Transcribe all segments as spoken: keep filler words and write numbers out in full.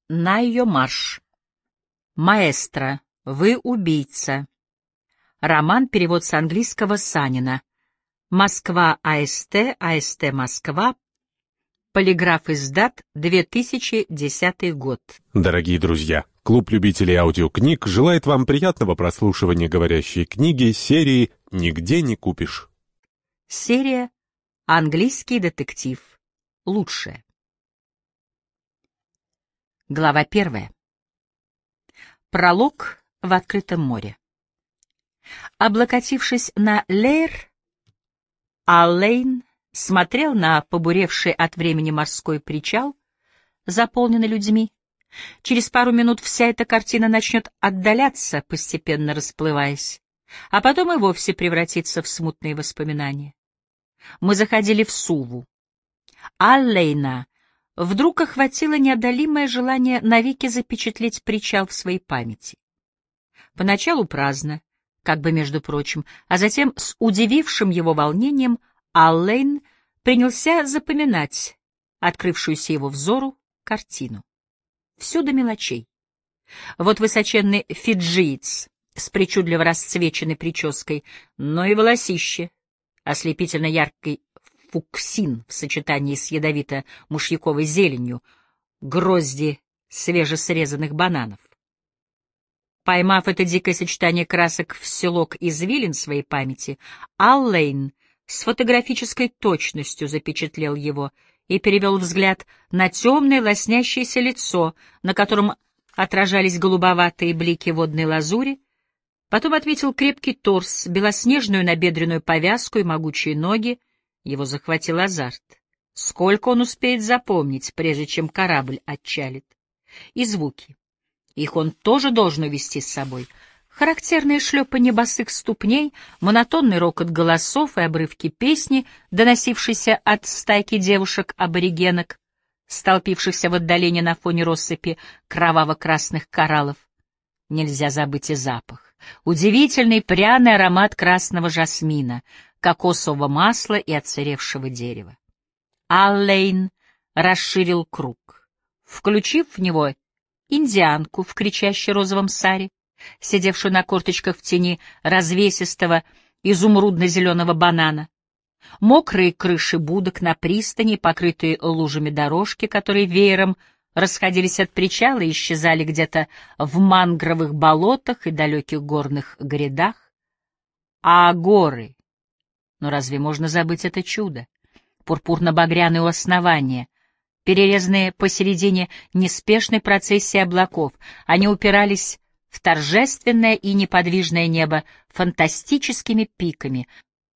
На ее марш. Маэстро, вы убийца. Роман, перевод с английского Санина. Москва, АСТ, АСТ Москва. Полиграф издат, две тысячи десятый год. Дорогие друзья, клуб любителей аудиокниг желает вам приятного прослушивания говорящей книги серии «Нигде не купишь». Серия «Английский детектив. Лучшее». Глава первая. Пролог в открытом море. Облокотившись на леер, Аллейн смотрел на побуревший от времени морской причал, заполненный людьми. Через пару минут вся эта картина начнет отдаляться, постепенно расплываясь, а потом и вовсе превратиться в смутные воспоминания. Мы заходили в Суву. Аллейна вдруг охватило неодолимое желание навеки запечатлеть причал в своей памяти. Поначалу праздно, как бы между прочим, а затем с удивившим его волнением Аллейн принялся запоминать открывшуюся его взору картину. Всё до мелочей. Вот высоченный фиджиец с причудливо расцвеченной прической, но и волосище, ослепительно яркий фуксин в сочетании с ядовито-мышьяковой зеленью, грозди свежесрезанных бананов. Поймав это дикое сочетание красок в селок извилин своей памяти, Аллейн с фотографической точностью запечатлел его и перевел взгляд на темное лоснящееся лицо, на котором отражались голубоватые блики водной лазури, потом отметил крепкий торс, белоснежную набедренную повязку и могучие ноги. Его захватил азарт. Сколько он успеет запомнить, прежде чем корабль отчалит? И звуки. Их он тоже должен увести с собой. Характерные шлепанье босых ступней, монотонный рокот голосов и обрывки песни, доносившиеся от стайки девушек-аборигенок, столпившихся в отдалении на фоне россыпи кроваво-красных кораллов. Нельзя забыть и запах. Удивительный пряный аромат красного жасмина, кокосового масла и отсыревшего дерева. Аллейн расширил круг, включив в него индианку в кричащей розовом саре, сидевшую на корточках в тени развесистого изумрудно-зеленого банана, мокрые крыши будок на пристани, покрытые лужами дорожки, которые веером расходились от причала и исчезали где-то в мангровых болотах и далеких горных грядах. А горы? Но разве можно забыть это чудо? Пурпурно-багряные у основания, перерезанные посередине неспешной процессии облаков, они упирались в торжественное и неподвижное небо фантастическими пиками,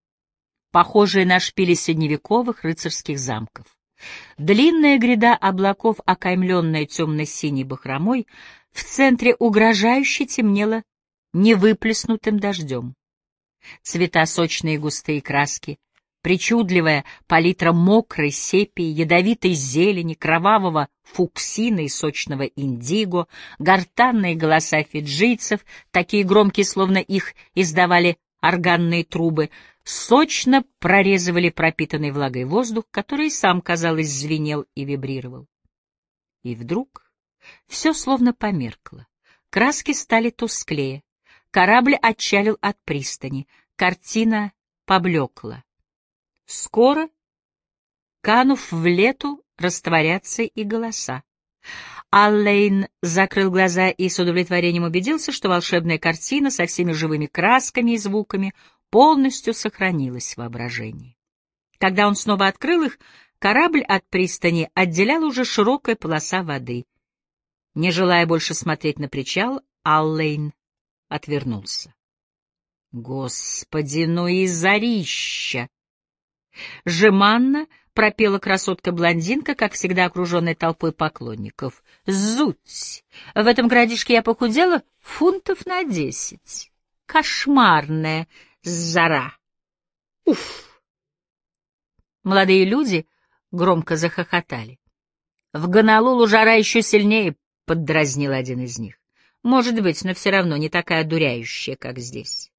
похожие на шпили средневековых рыцарских замков. Длинная гряда облаков, окаймленная темно-синей бахромой, в центре угрожающе темнела невыплеснутым дождем. Цвета сочные и густые краски, причудливая палитра мокрой сепии, ядовитой зелени, кровавого фуксина и сочного индиго, гортанные голоса фиджийцев, такие громкие, словно их издавали органные трубы, сочно прорезывали пропитанный влагой воздух, который и сам, казалось, звенел и вибрировал. И вдруг все словно померкло. Краски стали тусклее. Корабль отчалил от пристани. Картина поблекла. Скоро, канув в лету, растворятся и голоса. Аллейн закрыл глаза и с удовлетворением убедился, что волшебная картина со всеми живыми красками и звуками полностью сохранилась в воображении. Когда он снова открыл их, корабль от пристани отделяла уже широкая полоса воды. Не желая больше смотреть на причал, Аллейн отвернулся. Господи, ну и зарища! Жеманно пропела красотка-блондинка, как всегда окруженная толпой поклонников. Зуть! В этом городишке я похудела фунтов на десять. Кошмарная жара! Уф! Молодые люди громко захохотали. В Гонолулу жара еще сильнее, — поддразнил один из них. Может быть, но все равно не такая одуряющая, как здесь.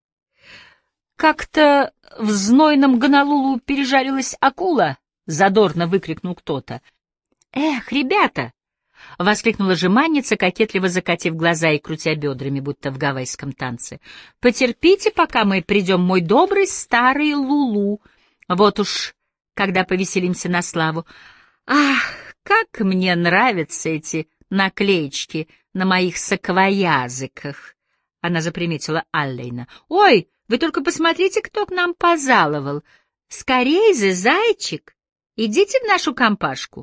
Как-то в знойном Гонолулу пережарилась акула, — задорно выкрикнул кто-то. Эх, ребята! воскликнула жеманница, кокетливо закатив глаза и крутя бедрами, будто в гавайском танце. «Потерпите, пока мы придем, мой добрый старый Лулу. Вот уж когда повеселимся на славу. Ах, как мне нравятся эти наклеечки на моих саквоязыках!» Она заприметила Аллейна. «Ой, вы только посмотрите, кто к нам пожаловал! Скорей же, зайчик! Идите в нашу компашку!»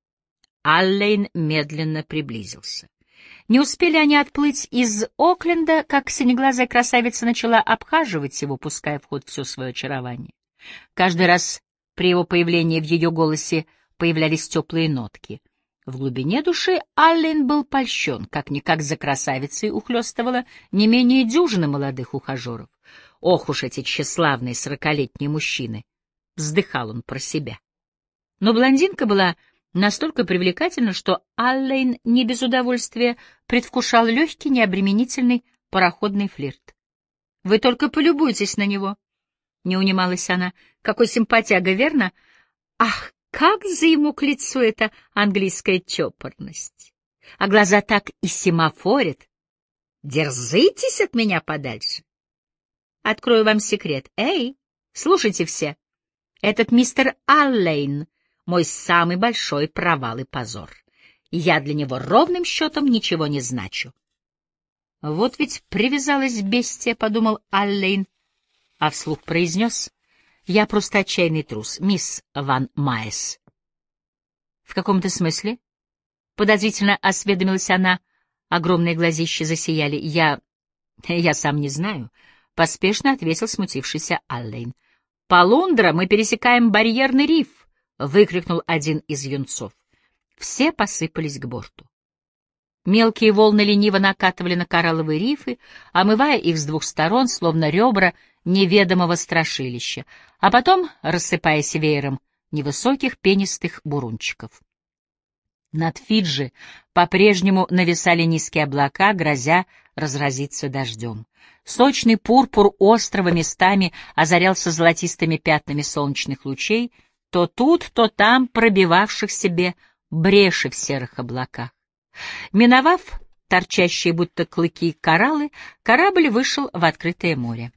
Аллейн медленно приблизился. Не успели они отплыть из Окленда, как синеглазая красавица начала обхаживать его, пуская в ход все свое очарование. Каждый раз при его появлении в ее голосе появлялись теплые нотки. В глубине души Аллейн был польщен, как-никак за красавицей ухлёстывало не менее дюжины молодых ухажеров. Ох уж эти тщеславные сорокалетние мужчины! Вздыхал он про себя. Но блондинка была настолько привлекательна, что Аллейн не без удовольствия предвкушал легкий, необременительный пароходный флирт. «Вы только полюбуйтесь на него!» — не унималась она. «Какой симпатяга, верно? Ах, как за ему к лицу эта английская чопорность! А глаза так и семафорят! Дерзитесь от меня подальше! Открою вам секрет. Эй, слушайте все! Этот мистер Аллейн — мой самый большой провал и позор. Я для него ровным счетом ничего не значу». «Вот ведь привязалась бестия», — подумал Аллейн, а вслух произнес: «Я просто отчаянный трус, мисс Ван Майес». «В каком-то смысле?» — подозрительно осведомилась она. Огромные глазища засияли. «Я... я сам не знаю», — поспешно ответил смутившийся Аллейн. «Полундра, мы пересекаем барьерный риф!» — выкрикнул один из юнцов. Все посыпались к борту. Мелкие волны лениво накатывали на коралловые рифы, омывая их с двух сторон, словно ребра неведомого страшилища, а потом рассыпаясь веером невысоких пенистых бурунчиков. Над Фиджи по-прежнему нависали низкие облака, грозя разразиться дождем. Сочный пурпур острова местами озарялся золотистыми пятнами солнечных лучей, то тут, то там пробивавших себе бреши в серых облаках. Миновав торчащие будто клыки кораллы, корабль вышел в открытое море.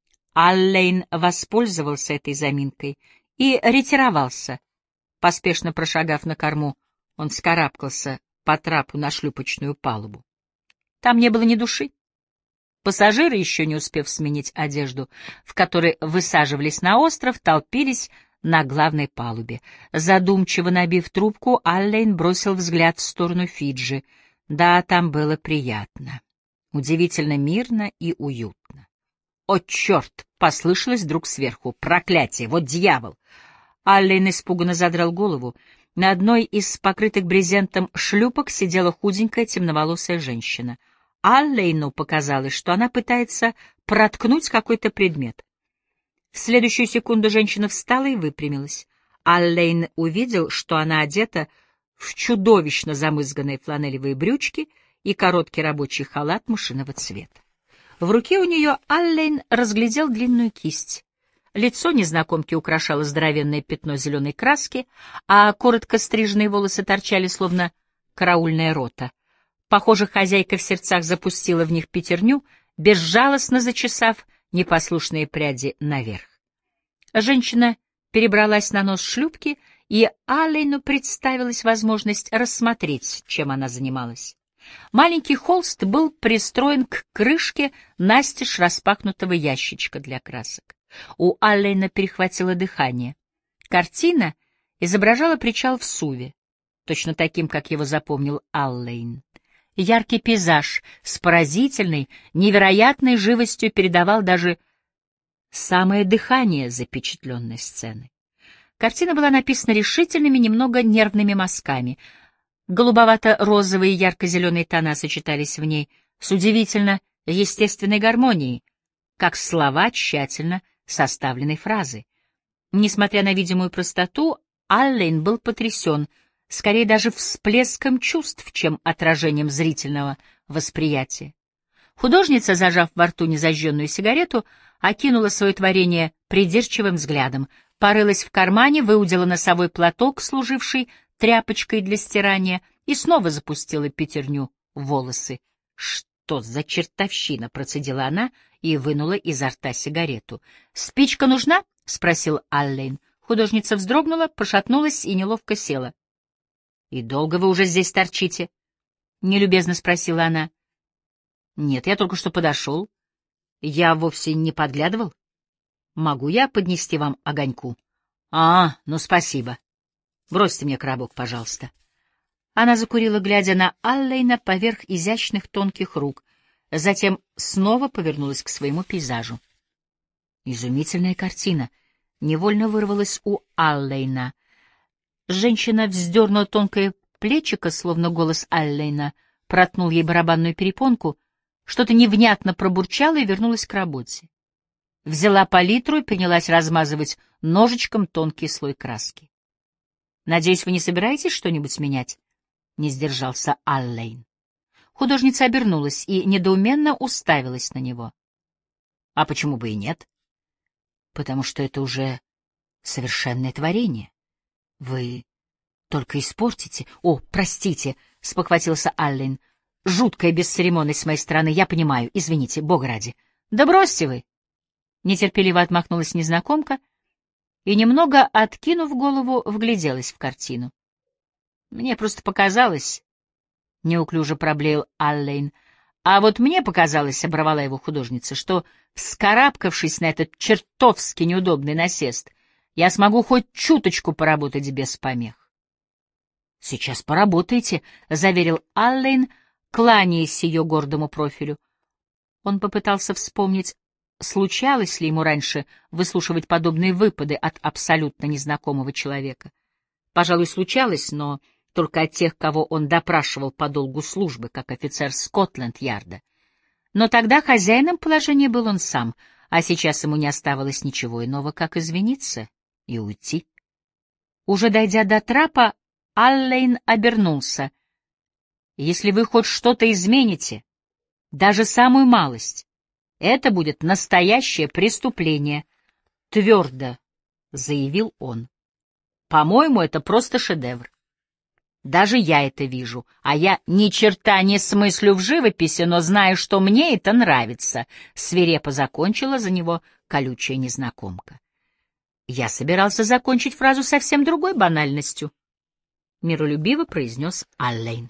Аллейн воспользовался этой заминкой и ретировался. Поспешно прошагав на корму, он вскарабкался по трапу на шлюпочную палубу. Там не было ни души. Пассажиры, еще не успев сменить одежду, в которой высаживались на остров, толпились на главной палубе. Задумчиво набив трубку, Аллейн бросил взгляд в сторону Фиджи. Да, там было приятно. Удивительно мирно и уютно. «О, черт!» — послышалось вдруг сверху. «Проклятие! Вот дьявол!» Аллейн испуганно задрал голову. На одной из покрытых брезентом шлюпок сидела худенькая темноволосая женщина. Аллейну показалось, что она пытается проткнуть какой-то предмет. В следующую секунду женщина встала и выпрямилась. Аллейн увидел, что она одета в чудовищно замызганные фланелевые брючки и короткий рабочий халат мышиного цвета. В руке у нее Аллейн разглядел длинную кисть. Лицо незнакомки украшало здоровенное пятно зеленой краски, а коротко стриженные волосы торчали, словно караульная рота. Похоже, хозяйка в сердцах запустила в них пятерню, безжалостно зачесав непослушные пряди наверх. Женщина перебралась на нос шлюпки, и Аллейну представилась возможность рассмотреть, чем она занималась. Маленький холст был пристроен к крышке настежь распахнутого ящичка для красок. У Аллейна перехватило дыхание. Картина изображала причал в Суве, точно таким, как его запомнил Аллейн. Яркий пейзаж с поразительной, невероятной живостью передавал даже самое дыхание запечатленной сцены. Картина была написана решительными, немного нервными мазками. Голубовато-розовые и ярко-зеленые тона сочетались в ней с удивительно естественной гармонией, как слова тщательно составленной фразы. Несмотря на видимую простоту, Аллейн был потрясен, скорее даже всплеском чувств, чем отражением зрительного восприятия. Художница, зажав во рту незажженную сигарету, окинула свое творение придирчивым взглядом, порылась в кармане, выудила носовой платок, служивший тряпочкой для стирания, и снова запустила пятерню в волосы. «Что за чертовщина?» — процедила она и вынула изо рта сигарету. «Спичка нужна?» — спросил Аллейн. Художница вздрогнула, пошатнулась и неловко села. «И долго вы уже здесь торчите?» — нелюбезно спросила она. «Нет, я только что подошел. Я вовсе не подглядывал. Могу я поднести вам огоньку?» «А, ну спасибо. Бросьте мне коробок, пожалуйста». Она закурила, глядя на Аллейна поверх изящных тонких рук, затем снова повернулась к своему пейзажу. Изумительная картина невольно вырвалась у Аллейна. Женщина вздернула тонкое плечико, словно голос Аллейна проткнул ей барабанную перепонку, что-то невнятно пробурчала и вернулась к работе. Взяла палитру и принялась размазывать ножичком тонкий слой краски. «Надеюсь, вы не собираетесь что-нибудь менять?» — не сдержался Аллейн. Художница обернулась и недоуменно уставилась на него. «А почему бы и нет?» «Потому что это уже совершенное творение. Вы только испортите...» «О, простите!» — спохватился Аллейн. «Жуткая бесцеремонность с моей стороны, я понимаю. Извините, бога ради». «Да бросьте вы!» — нетерпеливо отмахнулась незнакомка и, немного откинув голову, вгляделась в картину. «Мне просто показалось...» — неуклюже проблеял Аллейн. «А вот мне показалось, — оборвала его художница, — что, вскарабкавшись на этот чертовски неудобный насест, я смогу хоть чуточку поработать без помех». «Сейчас поработаете», — заверил Аллейн, кланяясь ее гордому профилю. Он попытался вспомнить, случалось ли ему раньше выслушивать подобные выпады от абсолютно незнакомого человека. Пожалуй, случалось, но только от тех, кого он допрашивал по долгу службы, как офицер Скотланд-Ярда. Но тогда хозяином положения был он сам, а сейчас ему не оставалось ничего иного, как извиниться и уйти. Уже дойдя до трапа, Аллейн обернулся. «Если вы хоть что-то измените, даже самую малость, это будет настоящее преступление», — твердо заявил он. «По-моему, это просто шедевр. Даже я это вижу, а я ни черта не смыслю в живописи, но знаю, что мне это нравится», — свирепо закончила за него колючая незнакомка. «Я собирался закончить фразу совсем другой банальностью», — миролюбиво произнес Аллейн.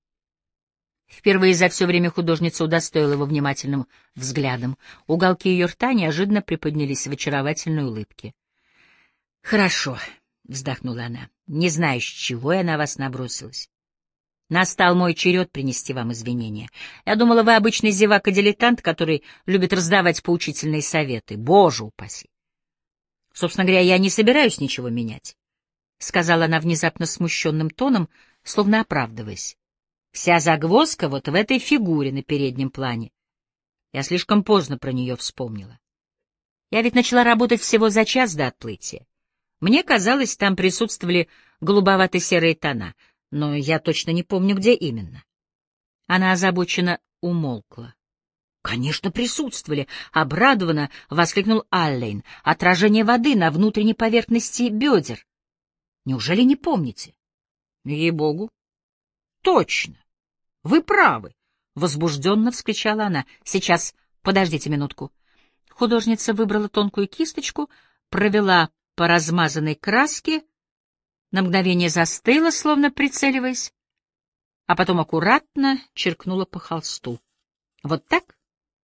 Впервые за все время художница удостоила его внимательным взглядом. Уголки ее рта неожиданно приподнялись в очаровательной улыбке. «Хорошо», — вздохнула она, — «не знаю, с чего я на вас набросилась. Настал мой черед принести вам извинения. Я думала, вы обычный зевака-дилетант, который любит раздавать поучительные советы. Боже упаси! Собственно говоря, я не собираюсь ничего менять», — сказала она внезапно смущенным тоном, словно оправдываясь. «Вся загвоздка вот в этой фигуре на переднем плане. Я слишком поздно про нее вспомнила. Я ведь начала работать всего за час до отплытия. Мне казалось, там присутствовали голубовато-серые тона, но я точно не помню, где именно». Она озабоченно умолкла. «Конечно, присутствовали!» — обрадованно воскликнул Аллейн. «Отражение воды на внутренней поверхности бедер. Неужели не помните?» «Ей-богу!» «Точно! Вы правы!» — возбужденно вскричала она. «Сейчас, подождите минутку». Художница выбрала тонкую кисточку, провела по размазанной краске, на мгновение застыла, словно прицеливаясь, а потом аккуратно черкнула по холсту. «Вот так?»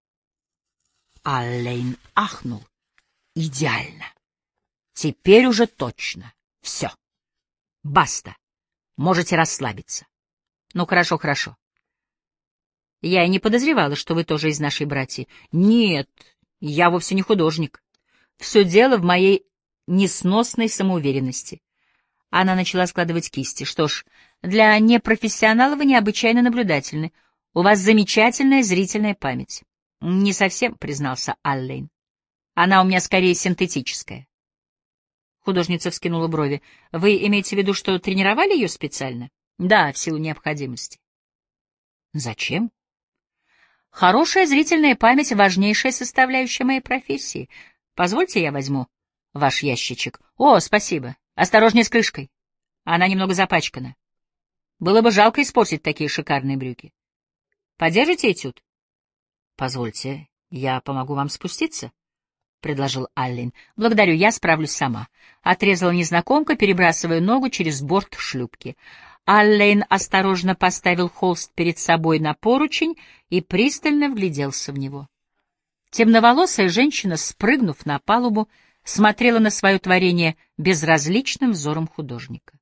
Аллейн ахнул. «Идеально! Теперь уже точно. Все. Баста. Можете расслабиться». «Ну, хорошо, хорошо. Я и не подозревала, что вы тоже из нашей братьи». «Нет, я вовсе не художник. Все дело в моей несносной самоуверенности». Она начала складывать кисти. «Что ж, для непрофессионала вы необычайно наблюдательны. У вас замечательная зрительная память». «Не совсем», — признался Аллейн. «Она у меня скорее синтетическая». Художница вскинула брови. «Вы имеете в виду, что тренировали ее специально?» «Да, в силу необходимости». «Зачем?» «Хорошая зрительная память — важнейшая составляющая моей профессии. Позвольте, я возьму ваш ящичек». «О, спасибо. Осторожнее с крышкой. Она немного запачкана». Было бы жалко испортить такие шикарные брюки. Подержите этюд? Позвольте, я помогу вам спуститься, — предложил Аллен. Благодарю, я справлюсь сама. Отрезала незнакомка, перебрасывая ногу через борт шлюпки. Аллен осторожно поставил холст перед собой на поручень и пристально вгляделся в него. Темноволосая женщина, спрыгнув на палубу, смотрела на свое творение безразличным взором художника.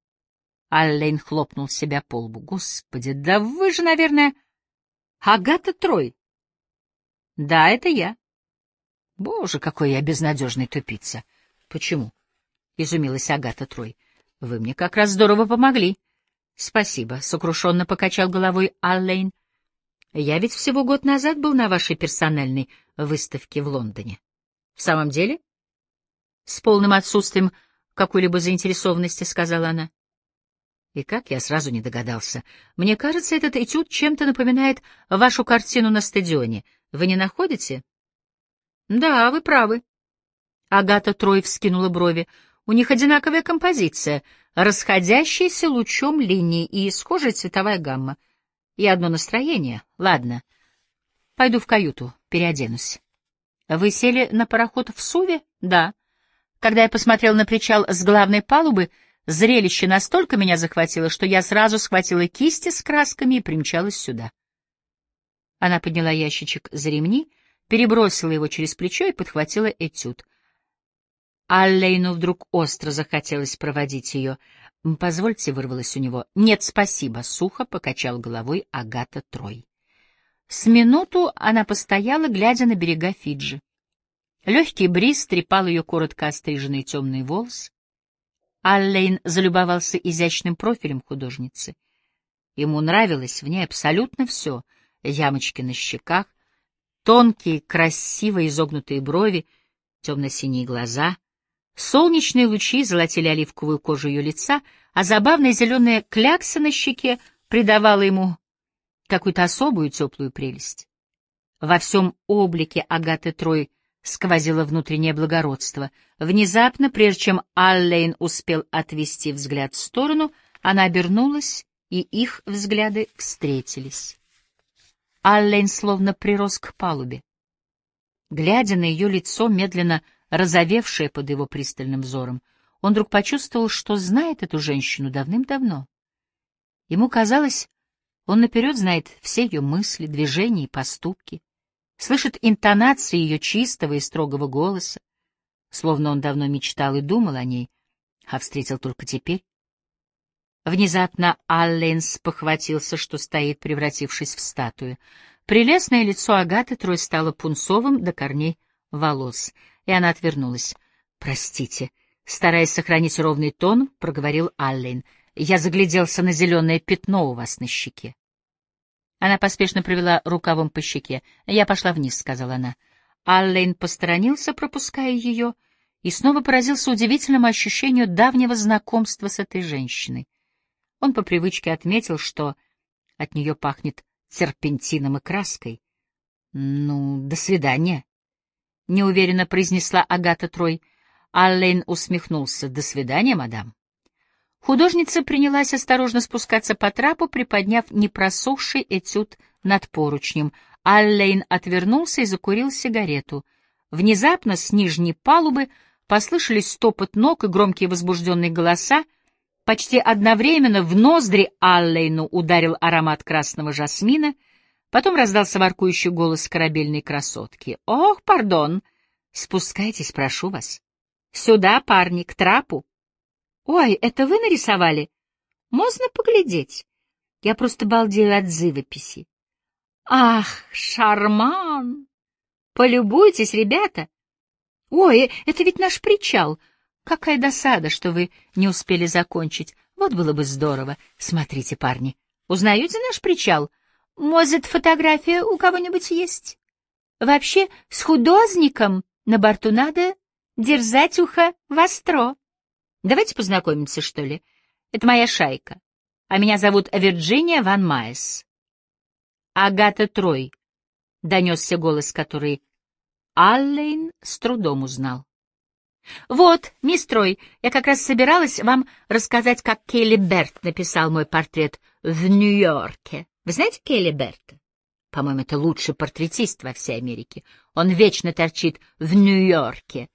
Аллен хлопнул себя по лбу. «Господи, да вы же, наверное, Агата Трой!» «Да, это я». «Боже, какой я безнадежный тупица!» «Почему?» — изумилась Агата Трой. «Вы мне как раз здорово помогли». «Спасибо», — сокрушенно покачал головой Аллен. «Я ведь всего год назад был на вашей персональной выставке в Лондоне». «В самом деле?» «С полным отсутствием какой-либо заинтересованности», — сказала она. «И как я сразу не догадался. Мне кажется, этот этюд чем-то напоминает вашу картину на стадионе. Вы не находите?» «Да, вы правы». Агата Трой вскинула брови. «У них одинаковая композиция, расходящиеся лучом линии и схожая цветовая гамма. И одно настроение. Ладно, пойду в каюту, переоденусь». «Вы сели на пароход в Суве?» «Да». Когда я посмотрел на причал с главной палубы, зрелище настолько меня захватило, что я сразу схватила кисти с красками и примчалась сюда. Она подняла ящичек за ремни, перебросила его через плечо и подхватила этюд. Аллейну вдруг остро захотелось проводить ее. «Позвольте», — вырвалось у него. «Нет, спасибо», — сухо покачал головой Агата Трой. С минуту она постояла, глядя на берега Фиджи. Легкий бриз трепал ее коротко остриженные темные волосы. Аллен залюбовался изящным профилем художницы. Ему нравилось в ней абсолютно все — ямочки на щеках, тонкие, красиво изогнутые брови, темно-синие глаза. Солнечные лучи золотили оливковую кожу ее лица, а забавная зеленая клякса на щеке придавала ему какую-то особую теплую прелесть. Во всем облике Агаты Трой сквозило внутреннее благородство. Внезапно, прежде чем Аллен успел отвести взгляд в сторону, она обернулась, и их взгляды встретились. Аллен словно прирос к палубе. Глядя на ее лицо, медленно розовевшее под его пристальным взором, он вдруг почувствовал, что знает эту женщину давным-давно. Ему казалось, он наперед знает все ее мысли, движения и поступки, слышит интонации ее чистого и строгого голоса, словно он давно мечтал и думал о ней, а встретил только теперь. Внезапно Аллен спохватился, что стоит, превратившись в статую. Прелестное лицо Агаты Трой стало пунцовым до корней волос, и она отвернулась. «Простите», — стараясь сохранить ровный тон, проговорил Аллен. «Я загляделся на зеленое пятно у вас на щеке». Она поспешно провела рукавом по щеке. «Я пошла вниз», — сказала она. Аллен посторонился, пропуская ее, и снова поразился удивительному ощущению давнего знакомства с этой женщиной. Он по привычке отметил, что от нее пахнет терпентином и краской. «Ну, до свидания», — неуверенно произнесла Агата Трой. Аллен усмехнулся. «До свидания, мадам». Художница принялась осторожно спускаться по трапу, приподняв непросохший этюд над поручнем. Аллен отвернулся и закурил сигарету. Внезапно с нижней палубы послышались стопот ног и громкие возбужденные голоса. Почти одновременно в ноздри Аллену ударил аромат красного жасмина, потом раздался воркующий голос корабельной красотки. «Ох, пардон! Спускайтесь, прошу вас. Сюда, парни, к трапу». «Ой, это вы нарисовали? Можно поглядеть? Я просто балдею от живописи». «Ах, шарман! Полюбуйтесь, ребята! Ой, это ведь наш причал! Какая досада, что вы не успели закончить. Вот было бы здорово. Смотрите, парни, узнаете наш причал? Может, фотография у кого-нибудь есть? Вообще, с художником на борту надо держать ухо востро. Давайте познакомимся, что ли? Это моя шайка. А меня зовут Вирджиния Ван Майес». «Агата Трой», — донесся голос, который Аллен с трудом узнал. Вот, мисс Трой, я как раз собиралась вам рассказать, как Келли Берт написал мой портрет в Нью-Йорке. Вы знаете Келли Берта? По-моему, это лучший портретист во всей Америке. Он вечно торчит в Нью-Йорке.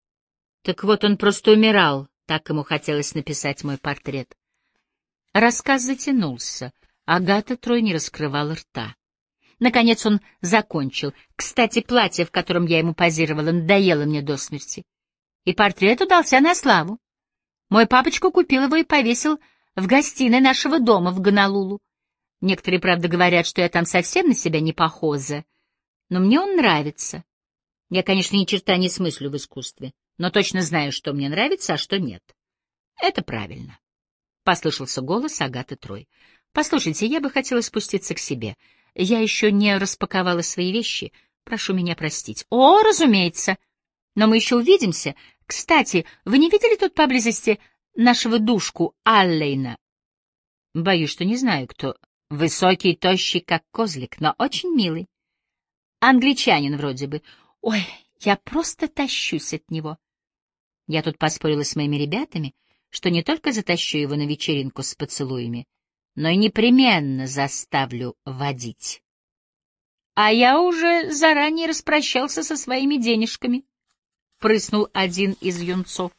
Так вот, он просто умирал, так ему хотелось написать мой портрет. Рассказ затянулся. Агата Трой не раскрывала рта. Наконец он закончил. Кстати, платье, в котором я ему позировала, надоело мне до смерти. И портрет удался на славу. Мой папочка купил его и повесил в гостиной нашего дома в Гонолулу. Некоторые, правда, говорят, что я там совсем на себя не похожа, но мне он нравится. Я, конечно, ни черта не смыслю в искусстве, но точно знаю, что мне нравится, а что нет. Это правильно. Послышался голос Агаты Трой. Послушайте, я бы хотела спуститься к себе. Я еще не распаковала свои вещи. Прошу меня простить. О, разумеется. Но мы еще увидимся. Кстати, вы не видели тут поблизости нашего душку Аллейна? Боюсь, что не знаю, кто. Высокий, тощий, как козлик, но очень милый. Англичанин вроде бы. Ой, я просто тащусь от него. Я тут поспорила с моими ребятами, что не только затащу его на вечеринку с поцелуями, но и непременно заставлю водить. А я уже заранее распрощался со своими денежками. — прыснул один из юнцов.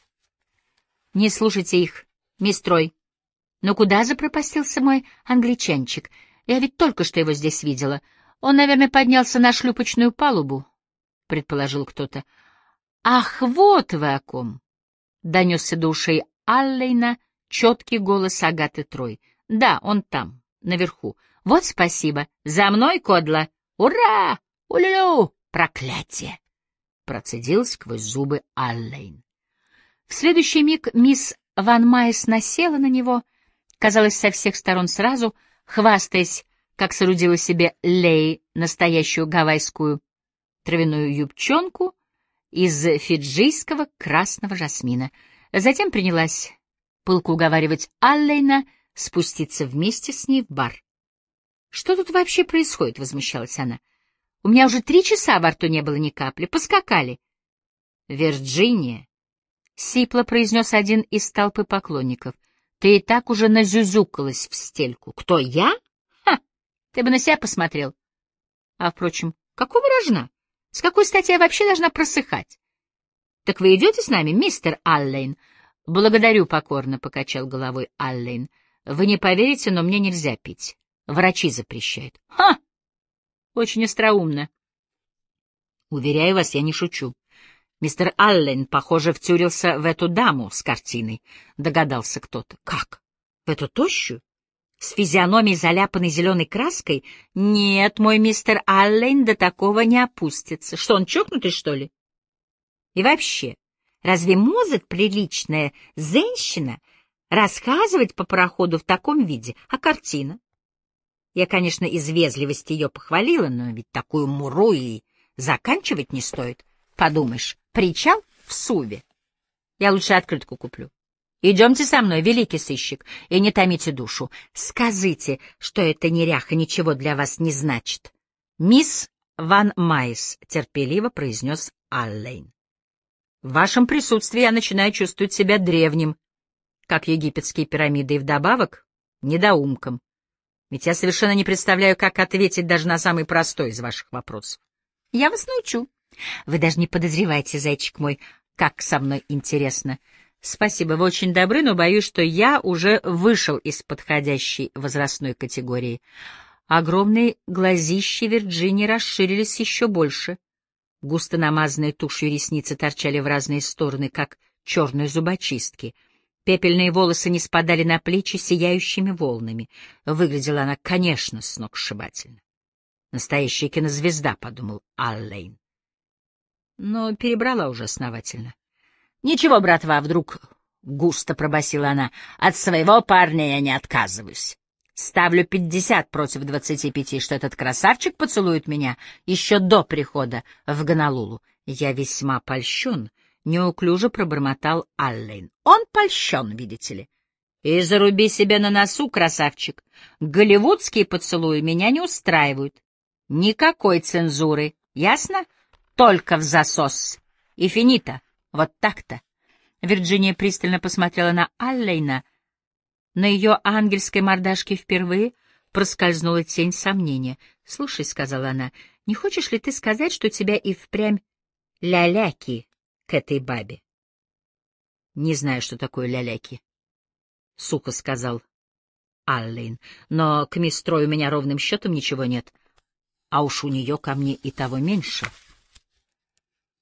— Не слушайте их, мисс Трой. Но куда запропастился мой англичанчик? Я ведь только что его здесь видела. Он, наверное, поднялся на шлюпочную палубу, — предположил кто-то. — Ах, вот вы о ком! — донесся до ушей Аллейна четкий голос Агаты Трой. — Да, он там, наверху. Вот спасибо. За мной, кодла! Ура! Улю! Проклятие! Процедил сквозь зубы Аллейн. В следующий миг мисс Ван Майс насела на него, казалось, со всех сторон сразу, хвастаясь, как соорудила себе Лей настоящую гавайскую травяную юбчонку из фиджийского красного жасмина. Затем принялась пылко уговаривать Аллейна спуститься вместе с ней в бар. — Что тут вообще происходит? — возмущалась она. — У меня уже три часа во рту не было ни капли. Поскакали. — Вирджиния, — сипло произнес один из толпы поклонников, — ты и так уже назюзюкалась в стельку. — Кто, я? Ха! Ты бы на себя посмотрел. А, впрочем, какого рожна? С какой стати я вообще должна просыхать? — Так вы идете с нами, мистер Аллейн? — Благодарю покорно, — покачал головой Аллейн. — Вы не поверите, но мне нельзя пить. Врачи запрещают. — Ха! Очень остроумно. — Уверяю вас, я не шучу. Мистер Аллен, похоже, втюрился в эту даму с картиной, — догадался кто-то. — Как? В эту тощую? С физиономией, заляпанной зеленой краской? Нет, мой мистер Аллен до такого не опустится. Что, он чокнутый, что ли? И вообще, разве может приличная женщина рассказывать по пароходу в таком виде? А картина? Я, конечно, из вежливости ее похвалила, но ведь такую муру и заканчивать не стоит. Подумаешь, причал в Суве. Я лучше открытку куплю. Идемте со мной, великий сыщик, и не томите душу. Скажите, что эта неряха ничего для вас не значит. Мисс Ван Майс терпеливо произнес Аллейн. В вашем присутствии я начинаю чувствовать себя древним, как египетские пирамиды, и вдобавок недоумком. Ведь я совершенно не представляю, как ответить даже на самый простой из ваших вопросов. Я вас научу. Вы даже не подозреваете, зайчик мой, как со мной интересно. Спасибо, вы очень добры, но боюсь, что я уже вышел из подходящей возрастной категории. Огромные глазищи Вирджинии расширились еще больше. Густо намазанные тушью ресницы торчали в разные стороны, как черные зубочистки. Пепельные волосы не спадали на плечи сияющими волнами. Выглядела она, конечно, сногсшибательно. Настоящая кинозвезда, — подумал Аллейн. Но перебрала уже основательно. — Ничего, братва, вдруг густо пробасила она, — от своего парня я не отказываюсь. Ставлю пятьдесят против двадцати пяти, что этот красавчик поцелует меня еще до прихода в Гонолулу. Я весьма польщен, — неуклюже пробормотал Аллейн. — Он польщен, видите ли. И заруби себе на носу, красавчик. Голливудские поцелуи меня не устраивают. Никакой цензуры, ясно? Только в засос. И финита. Вот так-то. Вирджиния пристально посмотрела на Аллейна. На ее ангельской мордашке впервые проскользнула тень сомнения. — Слушай, — сказала она, — не хочешь ли ты сказать, что тебя и впрямь ляляки к этой бабе? — Не знаю, что такое ляляки, — сухо сказал Аллейн, — но к мисс Трой у меня ровным счетом ничего нет, а уж у нее ко мне и того меньше. —